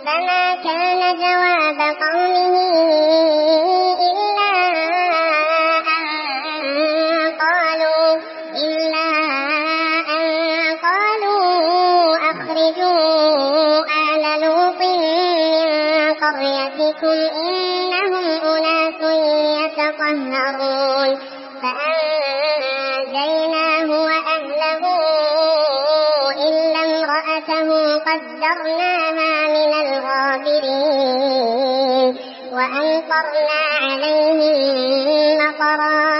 فما كان جواب قومه إلا أن قالوا أخرجوا آل لوط من قريتكم إنهم أناس يتطهرون فأنجيناه وأهله إلا امرأته قدرناها من الغابرين وأمطرنا عليهم مطرا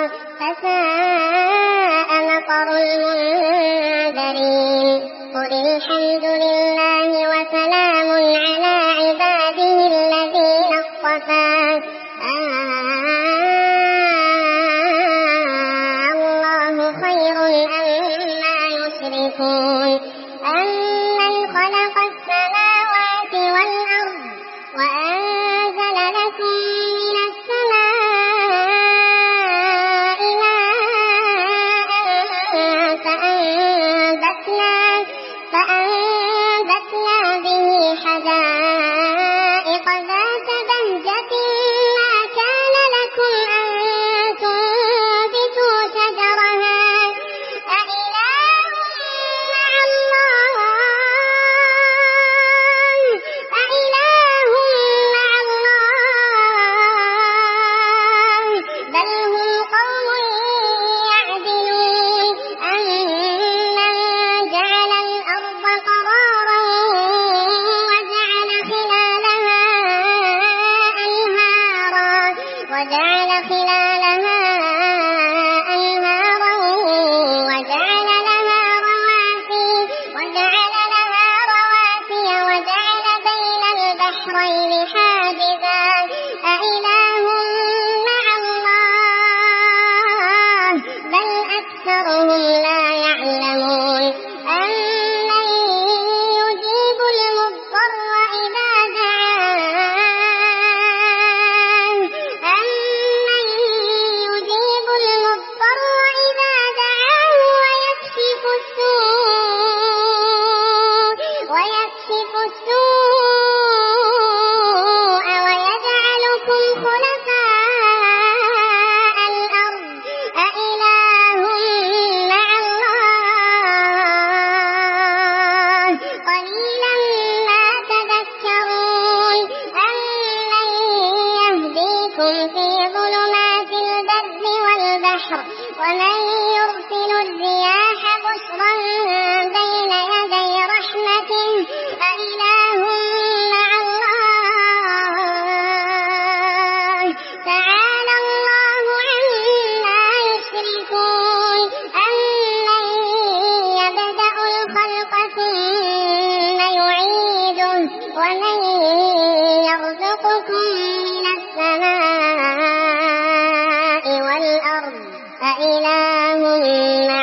فساء مطر المنذرين قل الحمد لله وسلام على عباده الذين اصطفى الله خير أما يشركون أمن خلق السماوات والأرض وأنزل لكم من السماء ماء فأنبتنا به حدائق ذات بهجة ما كان لكم أن تنبتوا شجرها أإله مع الله بل هم قوم يعدلون أمن جعل الأرض قرارا وجعل خلالها أنهارا وجعل لها رواسي وجعل بين البحرين حاجزا أإله مع الله بل أكثرهم لا يعلمون أمن يجيب المضطر إذا دعاه ويكشف السوء ويجعلكم خلفاء الأرض أإله مع الله قليلا ما تذكرون أمن يهديكم في ظلمات البر والبحر ومن يرسل الرياح بشرا بين يدي رحمته أإله مع الله تعالى الله عما يشركون أمن يبدأ الخلق ثم يعيده ومن يرزقكم من السماء والأرض أإله مع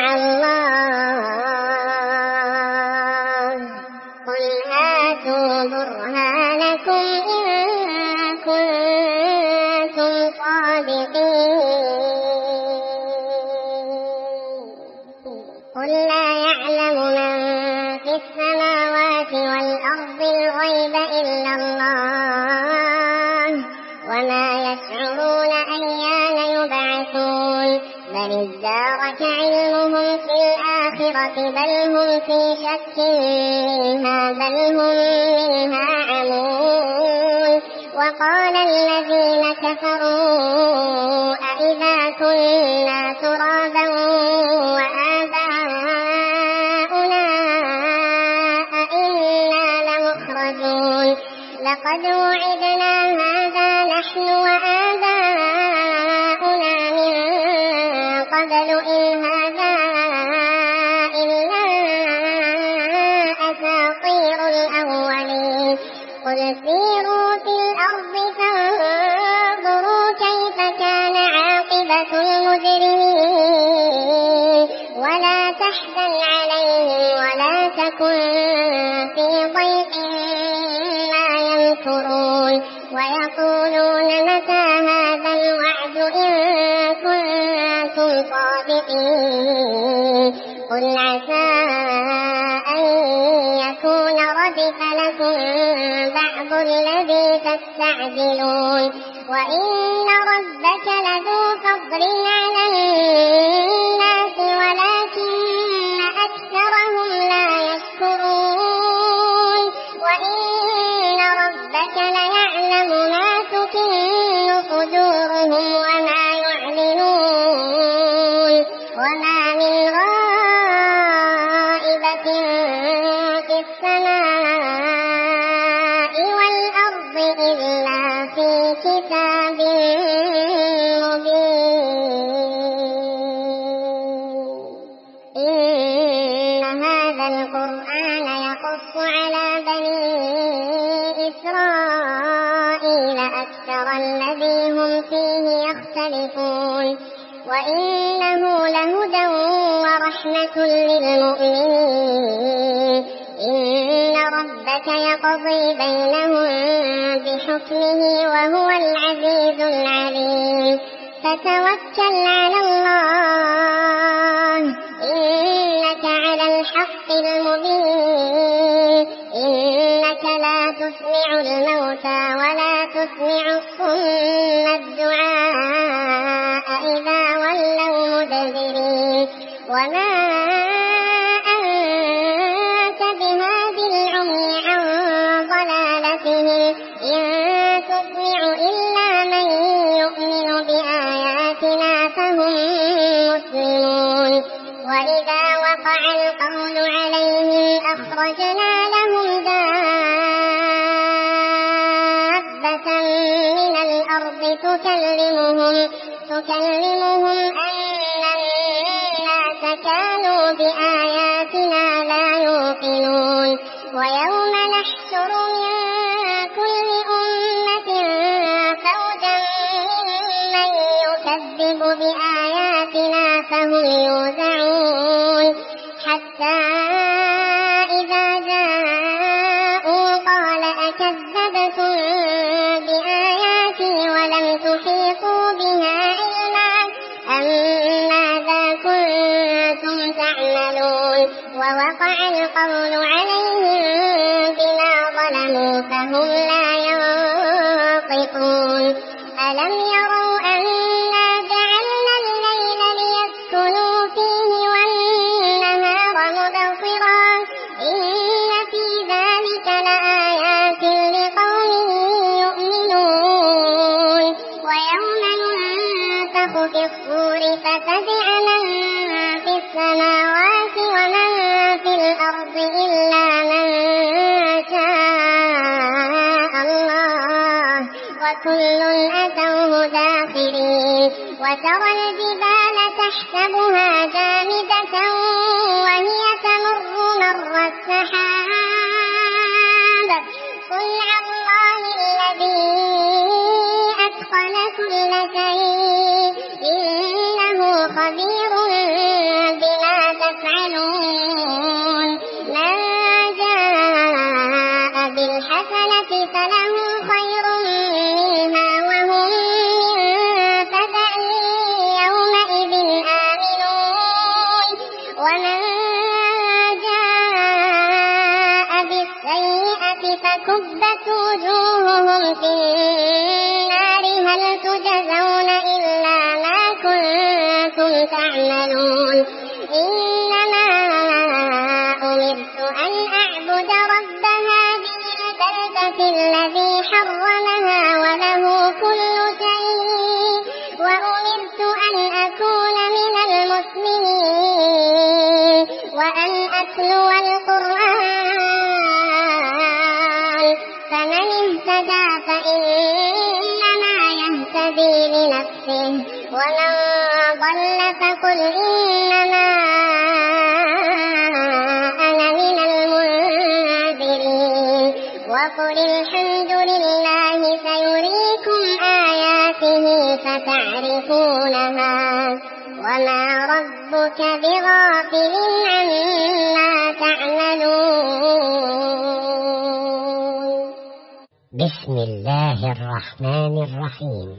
الله قل هاتوا برهانكم إن كنتم صادقين قل لا يعلم من في السماوات والأرض الغيب إلا الله وما يشعرون أيان يبعثون بل ادارك علمهم في الآخرة بل هم في شك منها عمون وقال الذين كفروا أإذا كنا ترابا وآباؤنا أإنا لمخرجون لقد وعدنا هذا نحن وآباؤنا من قبل إن هذا إلا أساطير الأولين قل سيروا في الأرض فانظروا كيف كان عاقبة المجرمين ولا تحزن عليهم ولا تكن في ضيق ما يمكرون ويقولون متى هذا الوعد إن كنتم صادقين قل عسى أن يكون ردف لكم بعض الذي تستعجلون وإن ربك لذو فضل على الناس ولكن أكثرهم لا يشكرون وإن ربك ليعلم ما تكن صدورهم وما يعلنون وما من غائبة في السماء والأرض إلا في كتاب مبين إن هذا القرآن يقص على بني إسرائيل أكثر الذي هم فيه يختلفون وإنه لهدى ورحمة للمؤمنين إن ربك يقضي بينهم بحكمه وهو العزيز العليم فتوكل على الله إنك على الحق المبين إنك لا تسمع الموتى ولا تسمع الصم الدعاء إذا ولوا مدبرين وما أنت بهاد العمي عن ضلالتهم إن تسمع إلا من يؤمن بآياتنا فهم مسلمون وإذا وقع القول عليهم أخرجنا لهم دابة من الأرض تكلمهم أن الناس كانوا بآياتنا لا يوقنون ويوم نحشر من كل أمة فوجا ممن يكذب بآياتنا فهم يوزعون حتى إذا جاءوا قال أكذبتم بآياتي ولم تحيطوا بها علما أم ماذا كنتم تعملون ووقع القول عليهم بما ظلموا فهم لا ينطقون ألم يروا أنا جعلنا الليل ليسكنوا فيه والنهار مبصرا إن في ذلك لآيات لقوم يؤمنون ويوم ينفخ في الصور ففزع من في السماوات ومن في الأرض إلا من شاء الله وكل أتوه داخرين وترى الجبال تحسبها جامدة وهي تمر مر السحاب صنع الله الذي أتقن كل شيء إنه خبير بما تفعلون من جاء بالحسنة فله خير منها وهم من فزع يومئذ آمنون ومن جاء بالسيئة فكبت وجوههم في النار هل تجزون إلا ما كنتم تعملون إنما أمرت أن أعبد رب هذه البلدة الذي حرمها وله كل شيء وأمرت أن أكون من المسلمين وأن أتلو القرآن فمن اهتدى فإنما يهتدي لنفسه ومن ضل فقل إنما أنا من المنذرين وقل الحمد لله سيريكم آياته فتعرفونها وما ربك بغافل عما تعملون بسم الله الرحمن الرحيم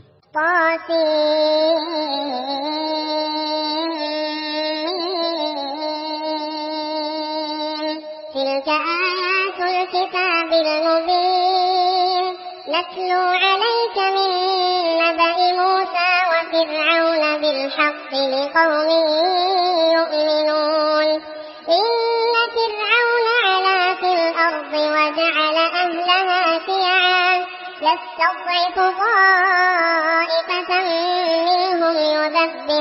تلك آيات الكتاب المبين نتلو عليك من نبأ موسى وفرعون بالحق لقوم يؤمنون إن فرعون علا في الأرض وجعل أهلها شيعا يستضعف طائفة منهم يذبح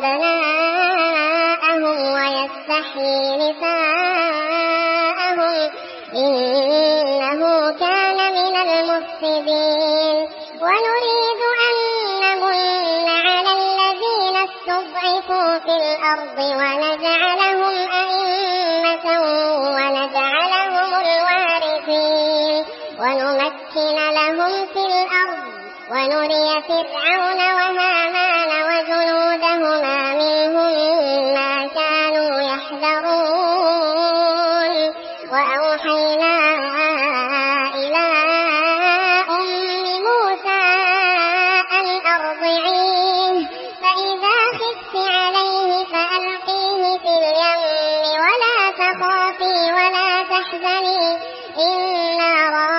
أبناءهم ويستحيي نساءهم إنه كان من المفسدين ونريد أن نمن على الذين استضعفوا في الأرض ونجعلهم أئمة ونجعلهم الوارثين ونمكن لهم في الأرض ونري فرعون وهامان وجنودهما منهم ما كانوا يحذرون وأوحينا إلى أم موسى أن أرضعيه فإذا خفت عليه فألقيه في اليم ولا تخافي ولا تحزني إنا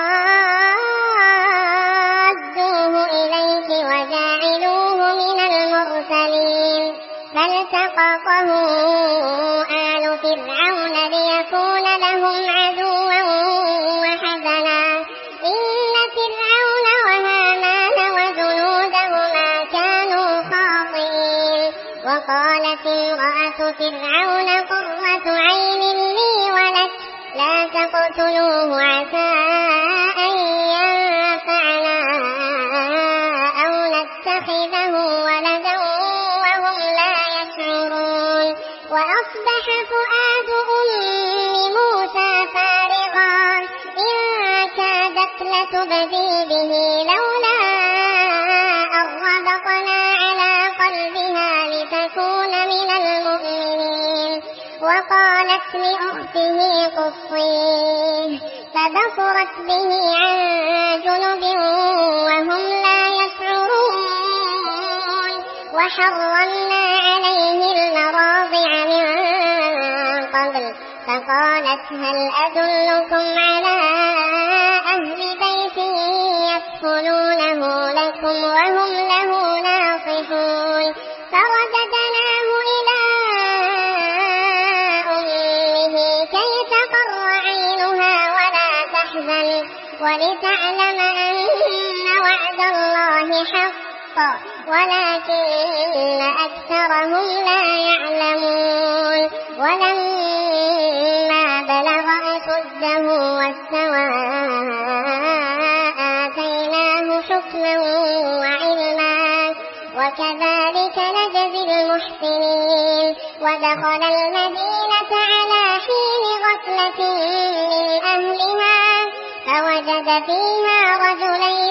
رادوه إليك وجاعلوه من المرسلين فالتقطه آل فرعون ليكون لهم عدوا وحزنا إن فرعون وهامان وجنودهما كانوا خاطئين وقالت امرأة فرعون قرة عين لي ولك لا تقتلوه عسى أن ينفعنا أو نتخذه ولدا وهم لا يشعرون وأصبح فؤاد أم موسى فارغا إن كادت لتبدي به لولا أن ربطنا على قلبها لتكون من المؤمنين وقالت لأخته قصيه فبصرت به عن جنب وهم لا يشعرون وحرمنا عليه المراضع من قبل فقالت هل أدلكم على أهل بيت يكفلونه لكم وهم له ناصحون فرددناه إلى أمه كي تقر عينها ولا تحزن ولتعلم أن وعد الله حق ولكن أكثرهم لا يعلمون ولما بلغ أشده واستوى آتيناه حكما وعلما وكذلك نجزي المحسنين ودخل المدينة على حين غفلة من أهلها فوجد فيها رجلين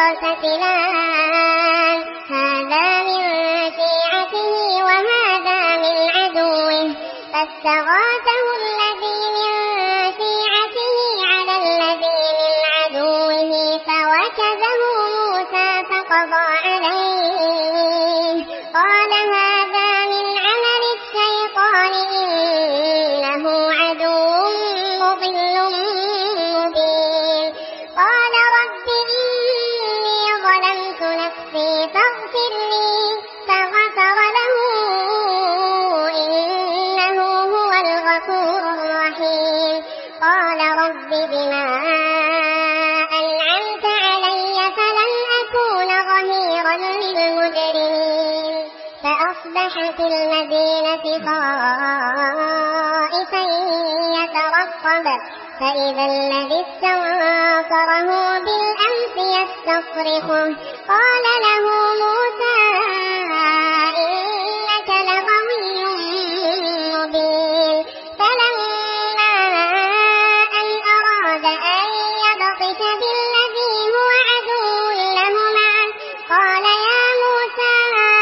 يقتتلان هذا من شيعته وهذا من عدوه فاستغاثه الذي من شيعته على الذي من عدوه فوكزه موسى فقضى عليه قال هذا من عمل الشيطان إنه عدو مضل مبين قال رب إني ظلمت نفسي فاغفر لي فغفر له إنه هو الغفور الرحيم قال رب بما أنعمت علي فلن أكون ظهيرا للمجرمين فأصبح في المدينة خائفا يترقب فإذا الذي استنصره بالأمس يستصرخه قال له موسى إنك لغوي مبين فلما أن أراد أن يبطش بالذي هو عدو لهما قال يا موسى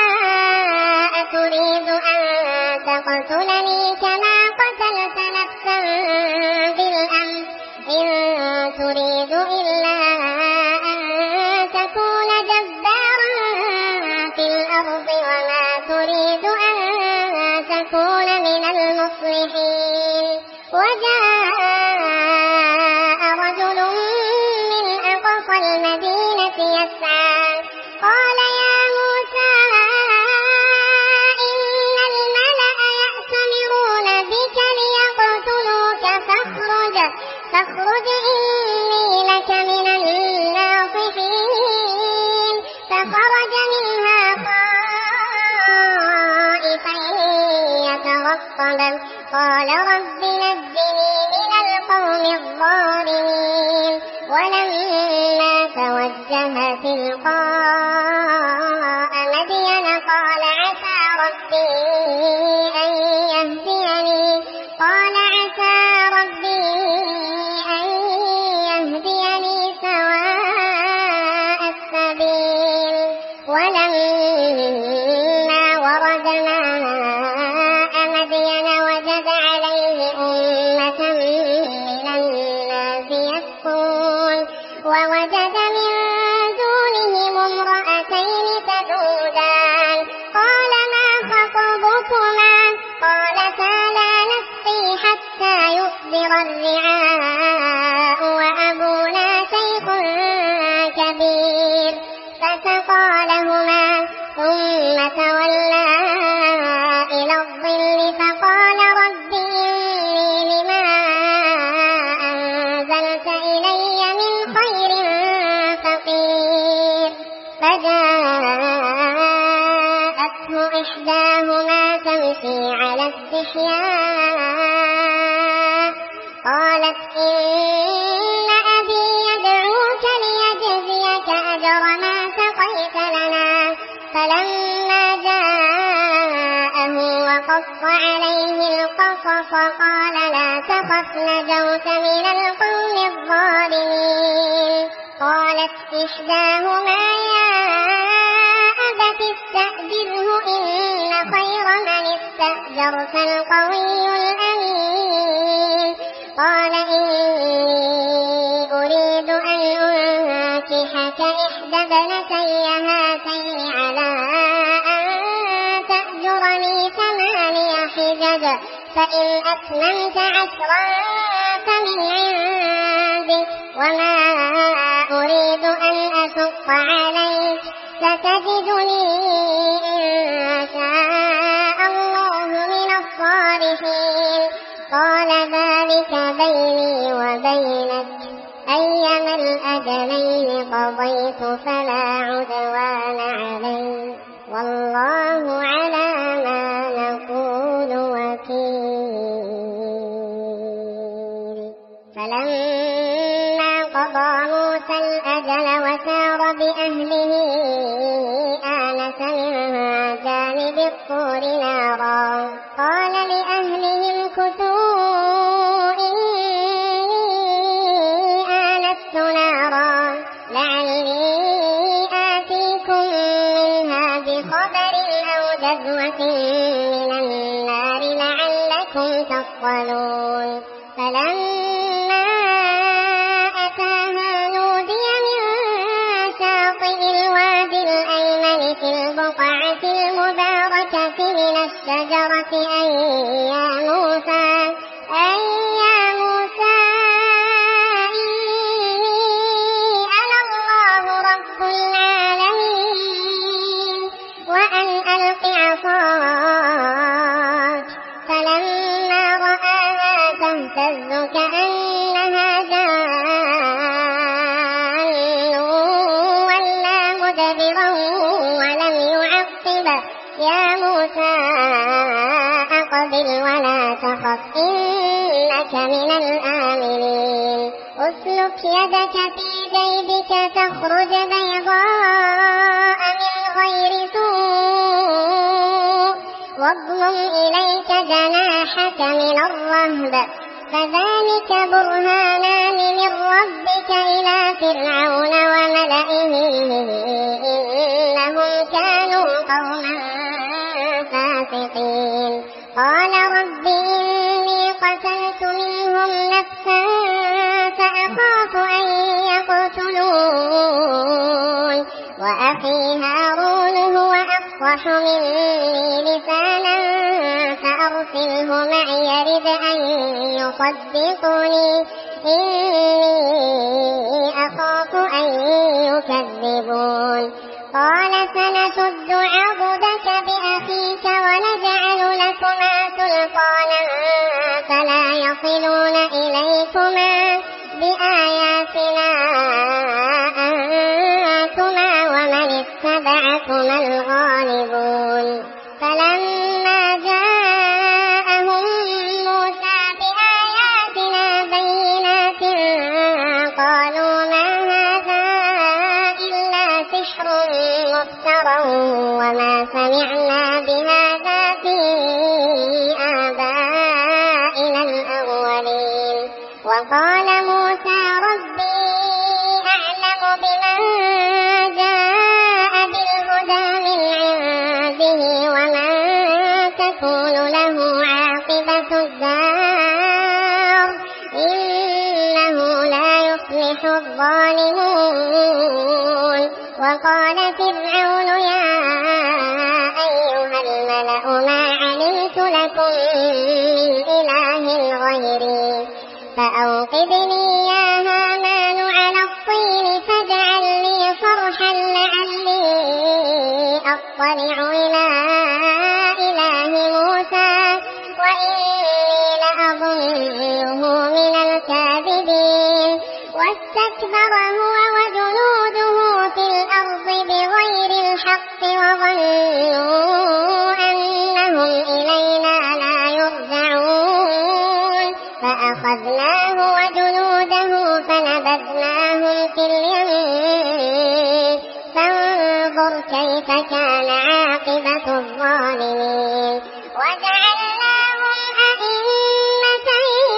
أتريد أن تقتلني كما قتلت نفسا بالأمس إن تريد إلا أن تكون جبارا في الأرض وما تريد أن تكون من المصلحين وجاء رجل من أقصى المدينة غضبا قال رب نجني من القوم الظالمين ولما توجه تلقاء مدين قال عسى ربي أن يهديني سواء السبيل ولما ورد ماء مدين وجد عليه أمة من الناس يسقون ووجد من دونهم امرأتين تذودان قال ما خطبكما قالتا لا نسقي حتى يصدر الرعاء وأبونا شيخ كبير فسقى لهما ثم تولى إلى الظل فقال رب إني لما أنزلت إلي من خير فقير فجاءته إحداهما تمشي على استحياء قالت إن أبي يدعوك ليجزيك أجر ما سقيت لنا فلما جاءه وقص عليه القصص قال لا تخف نجوت من القوم الظالمين قالت إحداهما يا أبت استأجره إن خير من استأجرت القوي الأمين قال إني أريد أن أنكحك إحدى ابنتي هاتين على أن تأجرني 8 حجج فإن أتممت 10 فمن عندك وما أريد أن أشق عليك ستجدني إن شاء الله من الصالحين قال ذلك بيني وبينك أيما الأجلين قضيت فلا عدوان علي والله على ما نقول وكيل فلما قضى موسى الأجل وسار بأهله آنس من جانب الطور نارا قال لأهلهم كثوا إني آنست نارا لعلي آتيكم منها بخبر أو جذوة من النار لعلكم تصطلون فلما أتاها نودي من شاطئ الوادي الأيمن في البقعة المباركة من الشجرة أي يا موسى إني أنا الله رب العالمين وأن ألق عصاك فلما رآها تهتز كأنها جان ولا مدبرا ولم يعقب يا موسى أقبل ولا تخف إنك من الآمنين أسلك يدك في جيبك تخرج بيضاء من غير سوء واضمم إليك جناحك من الرهب فذلك برهانان من ربك إلى فرعون وملئه إنهم كانوا قوما فاسقين قال رب إني قتلت منهم نفسا فأخاف أن يقتلون وأخي هارون هو أفصح مني لسانا فأرسله معي يرد أن يصدقني إني أخاف أن يكذبون قال سنشد عضدك بأخيك ونجعل لكما سلطانا فلا يصلون إليكما بآياتنا أنتما ومن اتبعكما الغالبون فلما جاءهم مفترى وما سمعنا بهذا في آبائنا الأولين. وقال موسى ربي أعلم بمن جاء بالهدى من عنده ومن تكون له عاقبة الدار إنه لا يفلح الظالمون. وقال فرعون يا أيها الملأ ما علمت لكم من إله غيري فأوقد لي يا هامان على الطين فاجعل لي صرحا لعلي أطلع إلى إله موسى وإني لأظنه من الكاذبين. واستكبر هو وجنوده في الأرض بغير الحق وظنوا أنهم إلينا لا يرجعون فأخذناه وجنوده فنبذناهم في اليم فانظر كيف كان عاقبة الظالمين. وجعلناهم أئمة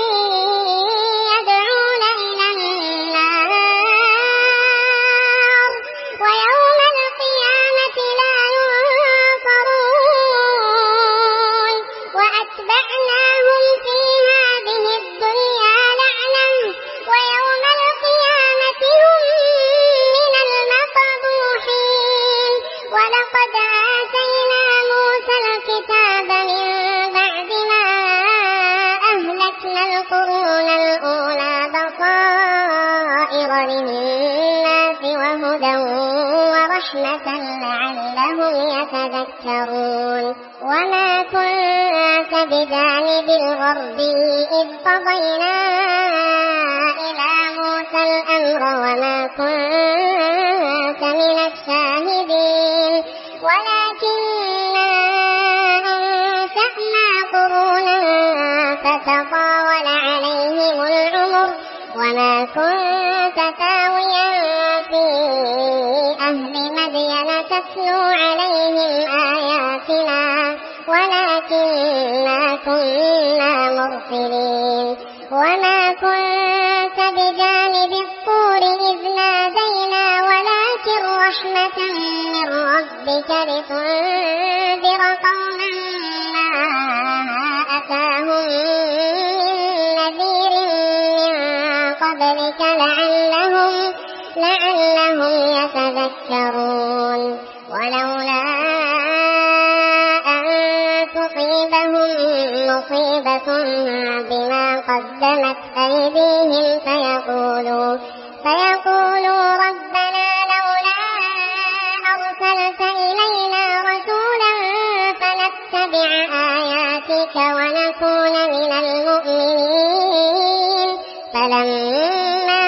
يدعون إلى النار ويوم القيامة لا ينصرون. وأتبعناهم في هذه الدنيا لعنة ويوم القيامة هم من المقبوحين. ولقد آتينا موسى الكتاب من بعد ما أهلكنا القرون الأولى بصائر للناس وهدى ورحمة لعلهم يتذكرون. وما كنت بجانب الغربي إذ قضينا إلى موسى الأمر وما كنت من الشاهدين ولكننا أنشأنا قرونا فتطاول عليهم العمر وما كنت ثاويا في أهل مدين تتلو عليهم آياتنا ولكننا كنا مرسلين. وما كنت بجانب الطور إذ نادينا ولكن رحمة من ربك لتنذر قوما ما أتاهم من نذير من قبلك لعلهم يتذكرون. ولولا أن تصيبهم مصيبة بما قدمت أيديهم فيقولوا ربنا لولا أرسلت إلينا رسولا فنتبع آياتك ونكون من المؤمنين. فلما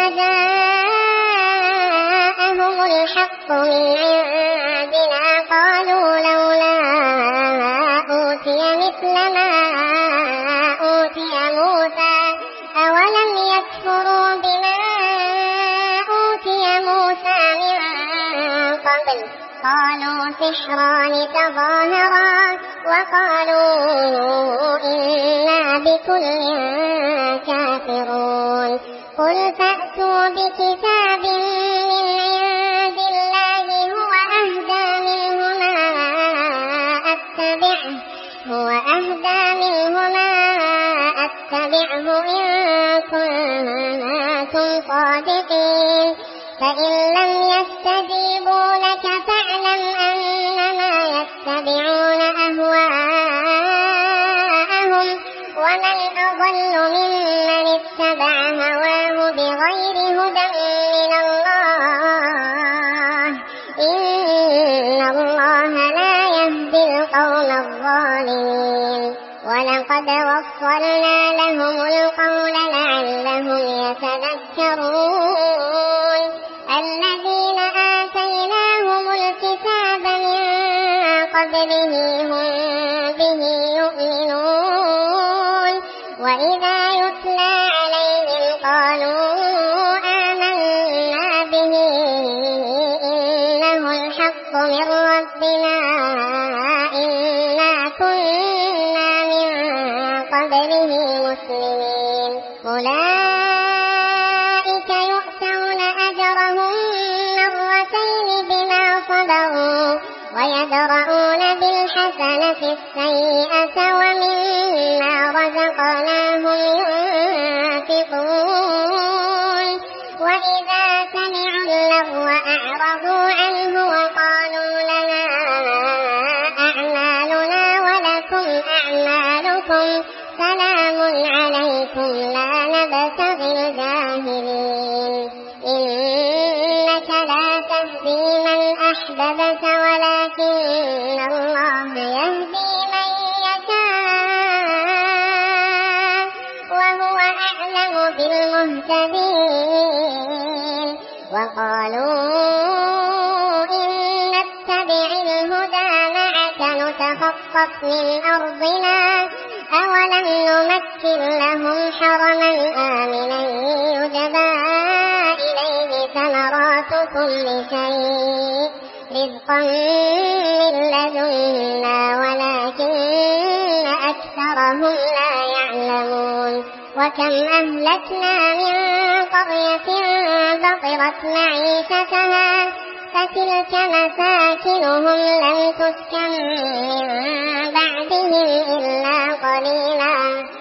جاءهم الحق من عندنا قالوا لولا أوتي مثل ما أوتي موسى أولم يكفروا بما أوتي موسى من قبل. قالوا سحران تظاهرا وقالوا إنا بكل كافرون. قل فأتوا بكتاب من عند الله هو أهدى منهما أتبعه إن كنتم صادقين. فإن لم يستجيبوا لك فاعلم أنما يتبعون أهواءهم ومن أضل ممن اتبع هواه بغير هدى من الله إن الله لا يهدي القوم الظالمين. ولقد وصلنا لهم القول لعلهم يتذكرون. الذين آتيناهم الكتاب من قبله هم به يؤمنون. وإذا يتلى عليهم قالوا آمنا به إنه الحق من ربنا إنا كنا من قبله مسلمين أولئك يؤتون أجرهم مرتين بما صبروا ويدرؤون بالحسنة السيئة ومما رزقناهم ينفقون وإذا سمعوا اللغو أعرضوا عنه وقالوا لنا أعمالنا ولكم أعمالكم سلام عليكم لا نبتغي الجاهلين إنك لا تهدي من أحببت ولكن الله يهدي من يشاء وهو أعلم بالمهتدين وقالوا إن نتبع الهدى معك نتخطف من أرضنا أولم نمكن لهم حرما آمنا يجبى إليه ثمرات كل شيء رزقا من لدنا ولكن أكثرهم لا يعلمون وكم أهلكنا من قرية بطرت معيشتها فتلك مساكنهم لم تسكن من بعدهم إلا قليلا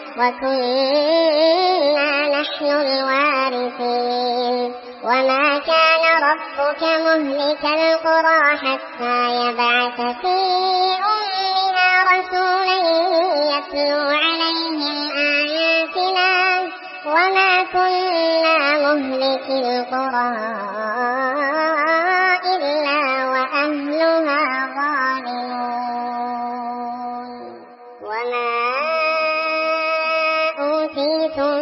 وكنا نحن الوارثين وما كان ربك مهلك القرى حتى يبعث في أمها رسولا يتلو عليهم آياتنا وما كنا مهلك القرى إلا وأهلها ظالمون وما أوتيتم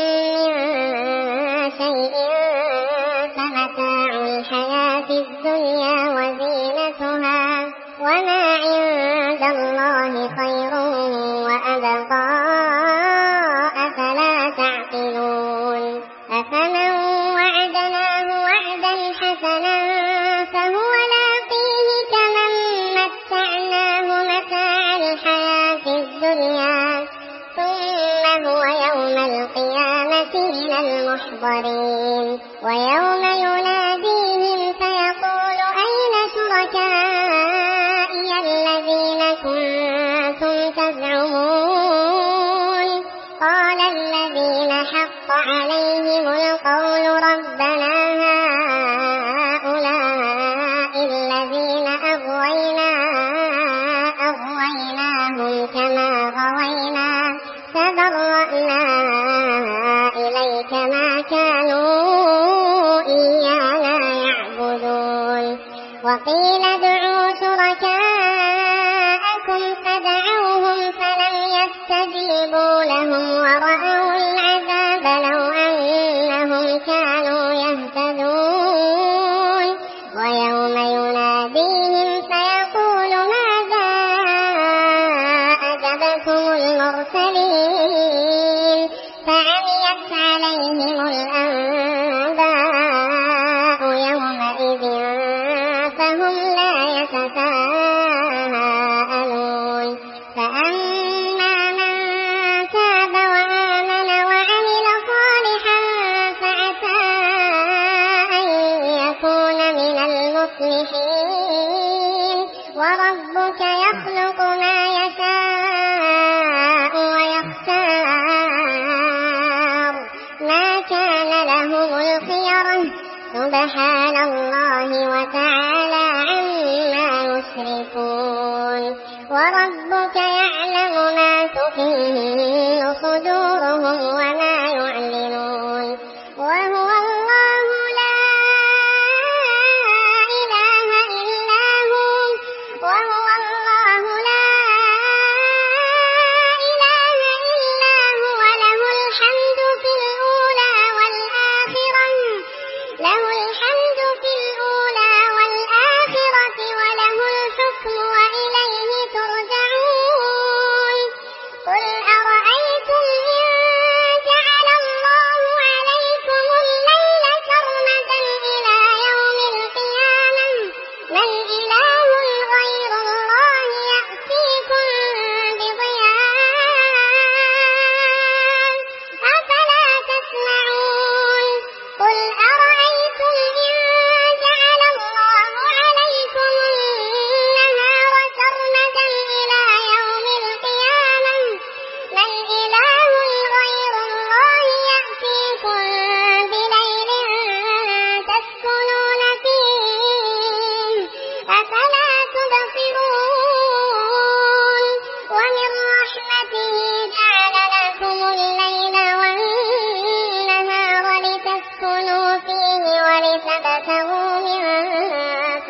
من شيء فمتاع الحياة الدنيا وزينتها وما عند الله خير وأبقى أفلا تعقلون أفمن وعدناه وعدا حسنا فهو لاقيه كمن متعناه متاع الحياة الدنيا ثم هو يوم القيامة من المحضرين ويوم يناديهم فيقول أين شركائي الذين كنتم تزعمون قال الذين حق عليهم القول ربنا هؤلاء الذين أغويناهم كما غوينا تبرأنا إليك ما كانوا إيانا يعبدون وقيل ادعوا شركاءكم فدعوهم فلم يستجيبوا لهم ورأوا العذاب لو أنهم كانوا يهتدون ويوم يناديهم فيقول ماذا أجبتم المرسلين فعميت عليهم الأنباء يومئذ فهم لا يتساءلون فأما من تاب وآمن وعمل صالحا فعسى أن يكون من المفلحين وربك يخلق ما يشاء ويختار ما كان لهم الخيرة سبحان الله وتعالى عما يشركون وربك يعلم ما تكن صدورهم وما يعلنون وهو الله لا إله إلا هو وهو الله لا إله إلا هو له الحمد في الأولى والآخرة وله الحكم وإليه ترجعون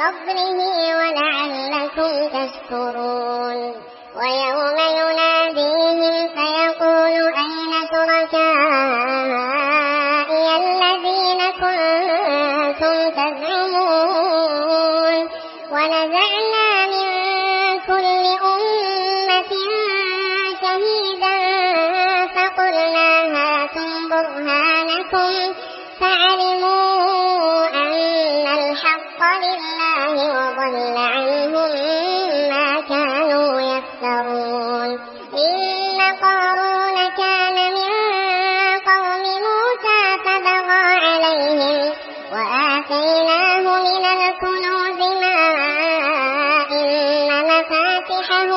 فضله ولعلكم تشكرون ويوم يناديهم فيقول أين شركائي الذين كنتم تزعمون ونزعنا من كل أمة شهيدا فقلنا هاتوا برهانكم فعلموا أن الحق لله وضل عنهم ما كانوا يفترون إن قارون كان من قوم موسى فبغى عليهم وآتيناه من الكنوز ما إن مفاتحه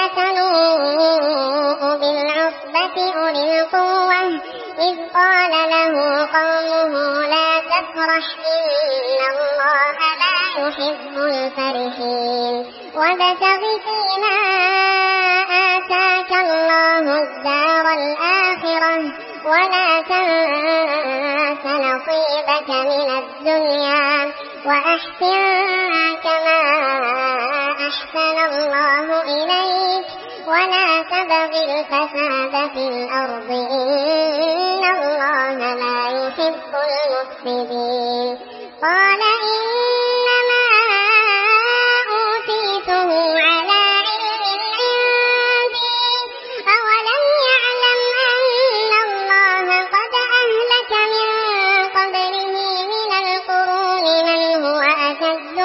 لتنوء بالعصبة أولي القوة إذ قال له قومه لا تفرح إن الله لا يحب الفرحين وابتغ فيما آتاك الله الدار الآخرة ولا تنس نصيبك من الدنيا وأحسن كما أحسن الله إليك ولا تبغ الفساد في الأرض إن الله لا يحب المفسدين قال إنما أوتيته على علم عندي أولم يعلم أن الله قد أهلك من قبله من القرون من هو أشد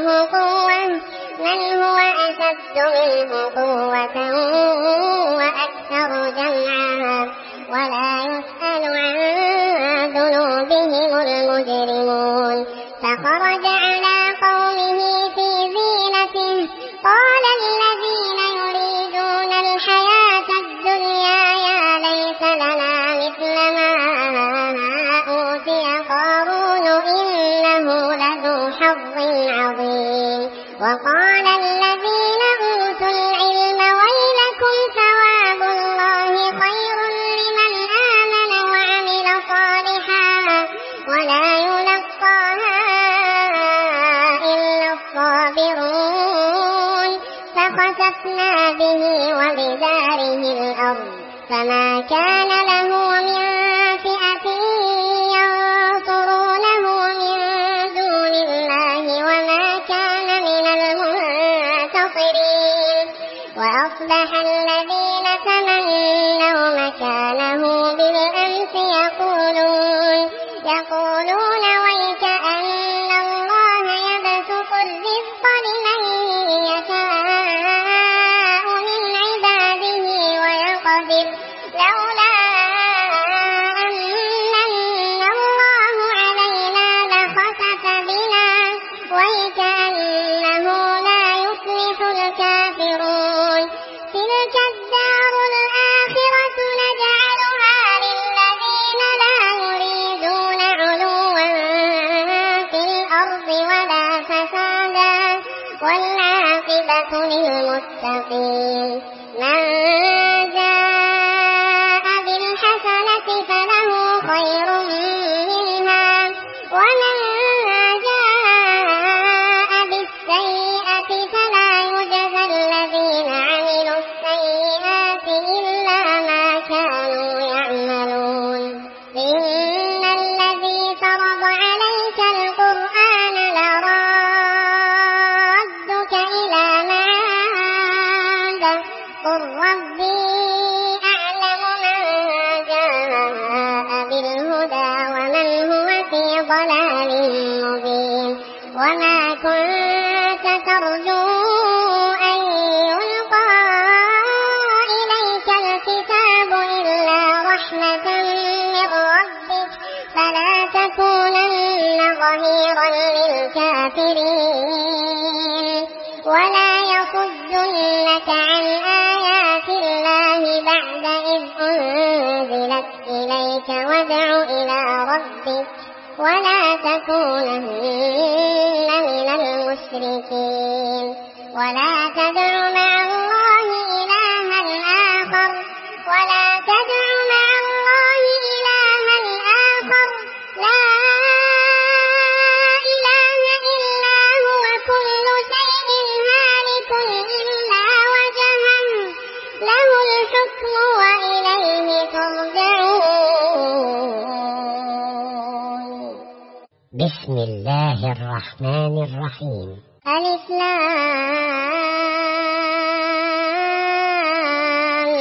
منه قوة وأكثر جمعا ولا يسأل عن ذنوبهم المجرمون فخرج على قومه في زينته قال الذين يريدون الحياة الدنيا يا ليت لنا مثل ما أوتي قارون إنه لذو حظ عظيم وقال الذين أوتوا العلم ويلكم ثواب الله خير لمن آمن وعمل صالحا ولا يلقاها إلا الصابرون فخسفنا به وبداره الأرض فما كان له من فئة ينصرونه من دون الله وما كان من المنتصرين وأصبح الذين تمنوا مكانه بالأمس يقولون ويك أن الله يبسط الرزق لمن يشاء من عباده ويقدر لولا أن الله علينا لخسف بنا ويكأنه لا يفلح الكافرون تلك الدار الآخرة نجعلها للذين لا يريدون علوا في الأرض ولا فسادا والعاقبة للمتقين من جاء بالحسنة فله خير منها ومن جاء بالسيئة فلا يجزى الذين عملوا السيئات إلا ما كانوا يعملون إن الذي فرض عليك القرآن لرادك إلى معاد قل ربي أعلم من جاء بالهدى ومن هو في ضلال مبين وما كنت ترجو أن يلقى إليك الكتاب إلا رحمة من ربك فلا تكونن ظهيرا للكافرين ولا يصدنك عن آيات الله بعد إذ أنزلت إليك وادع إلى ربك ولا تكونن من المشركين ولا تدع مع الله إلها آخر لا إله إلا هو كل بسم الله الرحمن الرحيم. ألف لام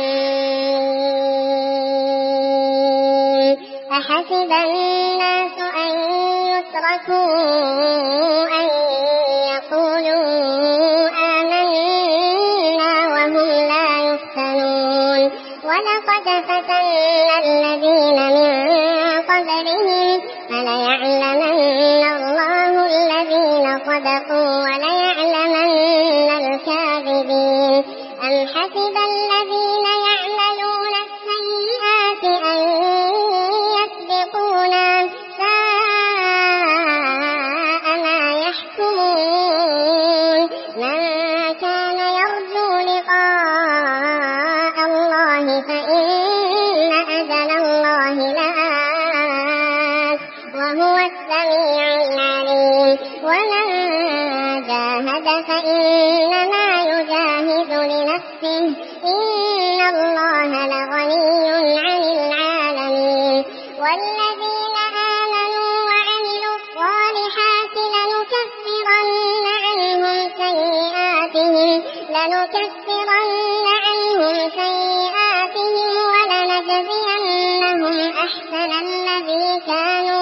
ميم. أحسب الناس أن يتركوا أن يقولوا آمنا وهم لا يفتنون ولقد فتنا الذين من قبلهم فليعلمن الله الذين صدقوا وليعلمن الكاذبين. أم حسب الذين يعملون السيئات أن يسبقونا ساء ما يحكمون. من كان يرجو لقاء الله فإن أجل الله لآت وهو السميع العليم. ومن جاهد فإنما يجاهد لنفسه إن الله لغني عن العالمين. والذين آمنوا وعملوا الصالحات لنكفرن عنهم سيئاتهم ولنجزينهم أحسن الذي كانوا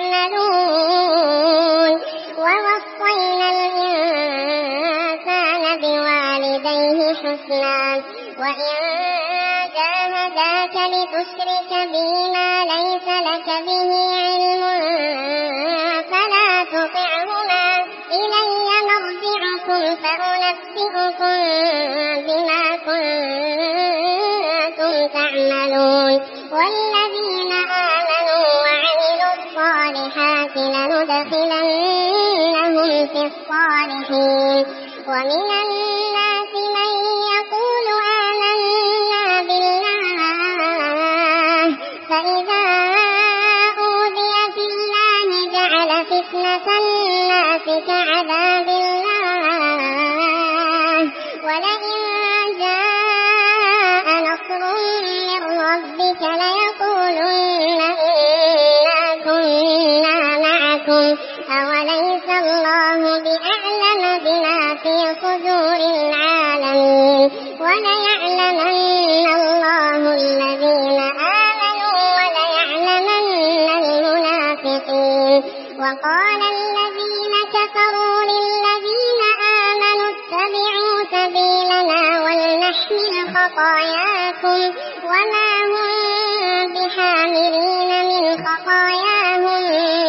يعملون. ووصينا الإنسان بوالديه حسنا وإن جاهداك لتشرك بي ما ليس لك به علم فلا تطعهما إلي مرجعكم فأنبئكم بما كنتم تعملون. والذين آمنوا وعملوا الصالحات لندخلنهم في الصالحين. ومن الناس من يقول آمنا بالله فإذا أوذي في الله جعل فتنة الناس كعذاب الله ولئن جاء نصر من ربك ليقولن إنا كنا معكم أوليس الله بأعلم بما في صدور العالمين. وليعلمن الله الذين آمنوا وليعلمن المنافقين. وقال الذين كفروا للذين آمنوا اتبعوا سبيلنا ولنحمل خطاياكم وما هم بحاملين من خطاياهم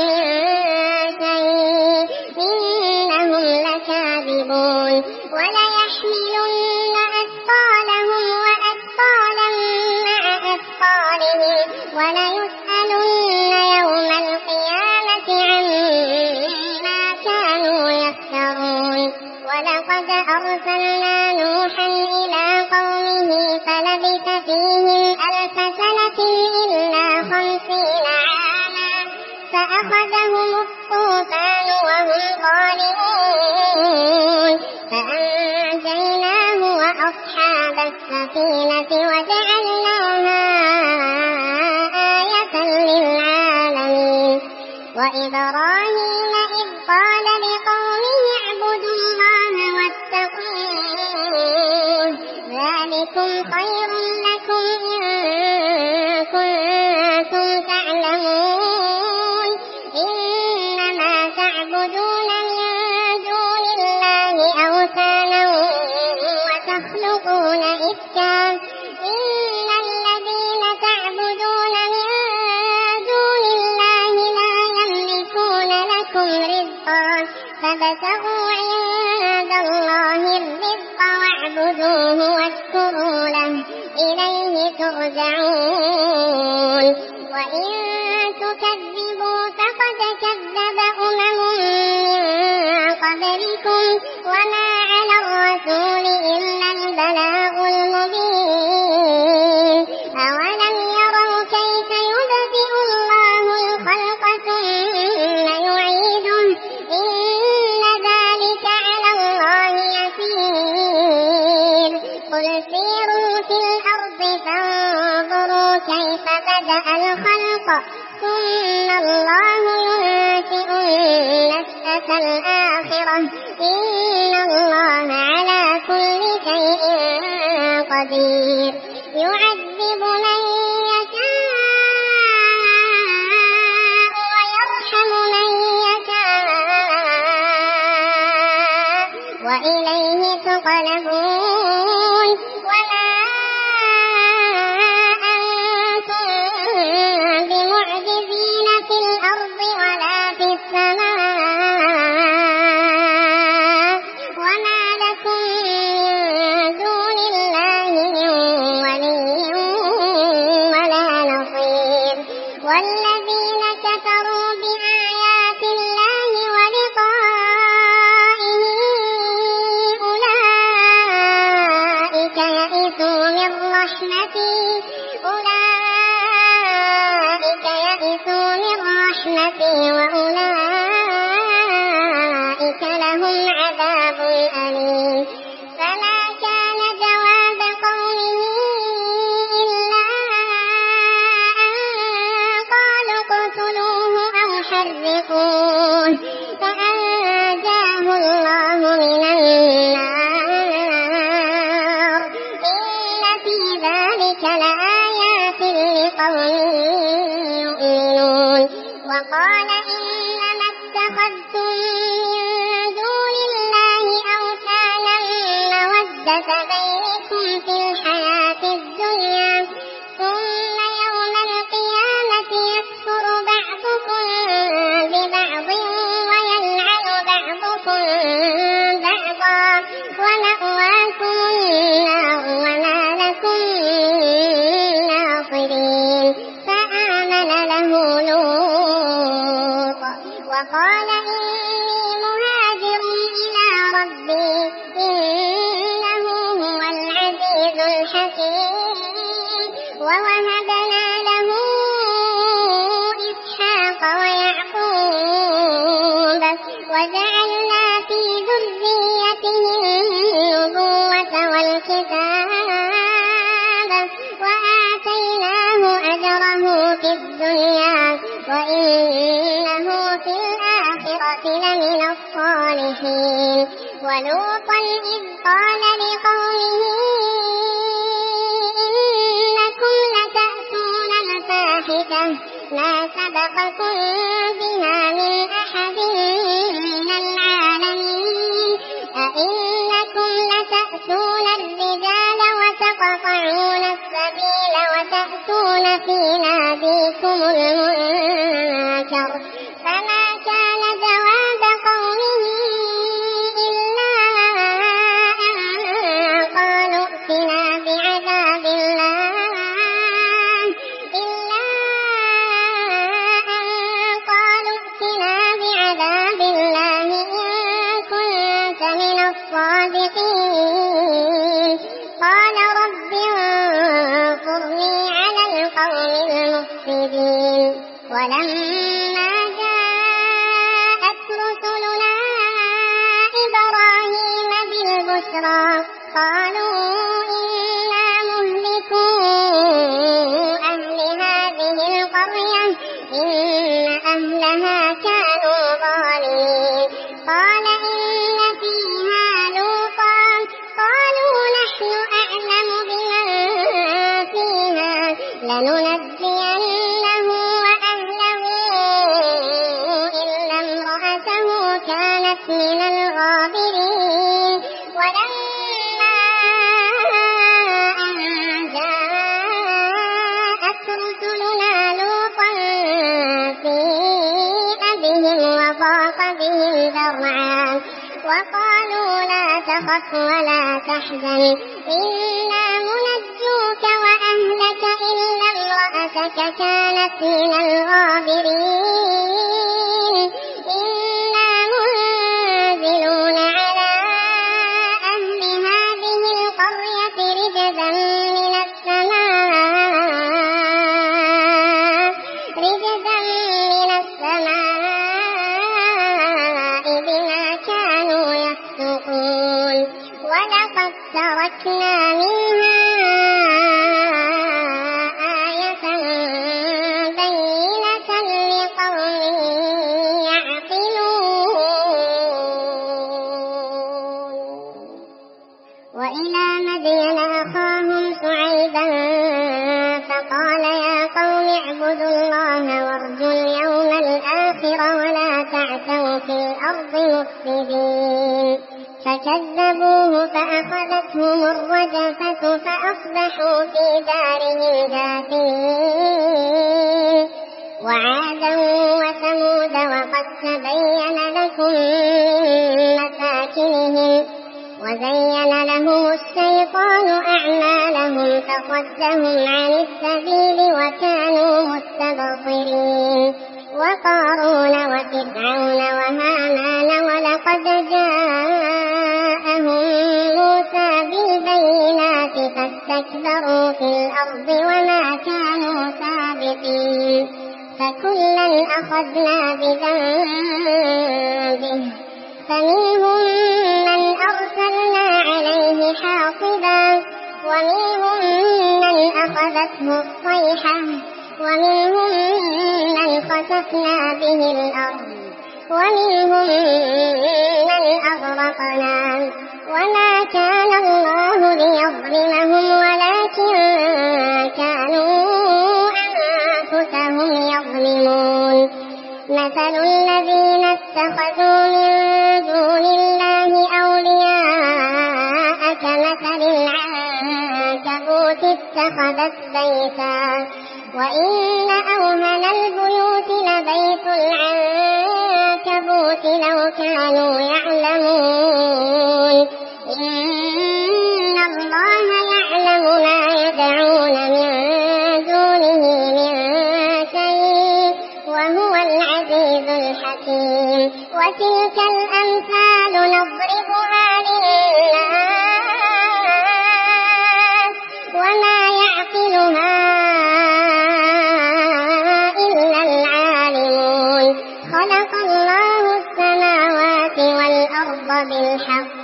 شيء إنهم لكاذبون. وليحملن أثقالهم وأثقالا مع أثقالهم وليسألن يوم القيامة عما كانوا يفترون. ولقد أرسلنا نوحا إلى قومه فلبث فيهم 1000 سنة إلا 50 عاما فأخذهم الطوفان وهم ظالمون فأنجيناه وأصحاب السفينة وجعلناها آية للعالمين. وإبراهيم إذ قال لقومه اعبدوا الله واتقوه ذلكم خير لكم إن كنتم تعلمون. إنما تعبدون من دون الله أوثانا وتخلقون إفكا إن الذين تعبدون من دون الله لا يملكون لكم رزقا فابتغوا عند الله الرزق واعبدوه واشكروا له إليه ترجعون. وإن تكذبوا فقد كذب أمم من قبلكم وما على الرسول إلا البلاغ المبين. أولم يروا كيف يبدئ الله الخلق ثم يعيده إن ذلك على الله يسير. قل سيروا في الأرض فانظروا كيف بدأ الخلق ثم الله ينشئ الآخرة إن الله على كل شيء قدير يعذب من يشاء ويرحم من يشاء وإليه تقلبون وما أنتم بمعجزين في الأرض ولا في السماء وما لكم من دون الله من ولي ولا نصير والذين كفروا بآيات الله ولقائه أولئك يئسوا من رحمتي وأولئك لهم عذاب أليم فما كان جواب قومه إلا أن قالوا اقتلوه أو حرقوه فأنجاه الله من النار إن في ذلك لآيات لقوم يؤمنون وقال إنما اتخذتم من دون الله أوثانا مودة بينكم في الحياة الدنيا ثم يوم القيامة يكفر بعضكم ببعض ويلعن بعضكم بعضا ومأواكم النار وما لكم من ناصرين فآمن له لوط وقال إني مهاجر إلى ربي إنه هو العزيز الحكيم ووهبنا له إسحاق ويعقوب وجعلنا في ذريته النبوة والكتاب وآتيناه أجره في الدنيا وإنه في الآخرة لمن الصالحين ولوطا إذ قال لقومه إنكم لتأتون الفاحشة ما سبقكم بها من أحد من العالمين أئنكم لتأتون الرجال وتقطعون السبيل وتأتون في ناديكم المنكر فما كان جواب قومه إلا أن قالوا ائتنا بعذاب الله إن كنت من الصادقين قال رب انصرني على القوم المفسدين ولما جاءت رسلنا إبراهيم بالبشرى قالوا إنا مهلكو أهل هذه القرية إن أهلها كانوا ظالمين قال إن فيها لوطا قالوا نحن أعلم بمن فيها لننجينه وأهله إلا امرأته كانت من الغابرين ولما أن جاءت رسلنا لوطا سيء بهم وضاق بهم ذرعا وقالوا لا تخف ولا تحزن إنا منجوك وأهلك إلا امرأتك كانت من الغابرين إنا منزلون على أهل هذه القرية رجزا من السماء بما كانوا يفسقون ولقد تركنا منها آية بينة لقوم يعقلون وإلى مدين أخاهم شعيبا فقال يا قوم اعبدوا الله وارجوا اليوم الآخر ولا تعثوا في الأرض مفسدين فكذبوه فأخذتهم الرجفة فأصبحوا في دارهم جاثمين وعادا وثمود وقد تبين لكم من مساكنهم وزين لهم الشيطان أعمالهم فصدهم عن السبيل وكانوا مستبصرين وقارون وفرعون وهامان ولقد جاءهم موسى بالبينات فاستكبروا في الأرض وما كانوا سابقين فكلا أخذنا بذنبه فمنهم من أرسلنا عليه حاصبا ومنهم من أخذته الصيحة ومنهم من خسفنا به الأرض ومنهم من أغرقنا وما كان الله ليظلمهم ولكن كانوا أنفسهم يظلمون مثل الذين اتخذوا من دون الله أولياء كمثل العنكبوت اتخذت بيتا وإن أوهن البيوت لبيت العنكبوت لو كانوا يعلمون إن الله يعلم ما يدعون من دونه من شيء وهو العزيز الحكيم وتلك الأمثال نضربها للناس وما يعقلها إلا العالمون خلق الله السماوات والأرض بالحق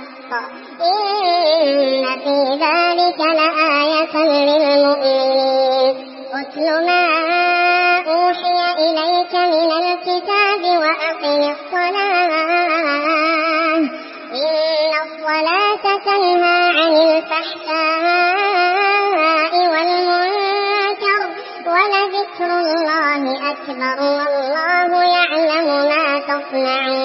إن في ذلك لآية للمؤمنين أتل ما أوحي إليك من الكتاب وأقم الصلاة إن الصلاة تنهى عن الفحشاء والمنكر ولذكر الله أكبر والله يعلم ما تصنعون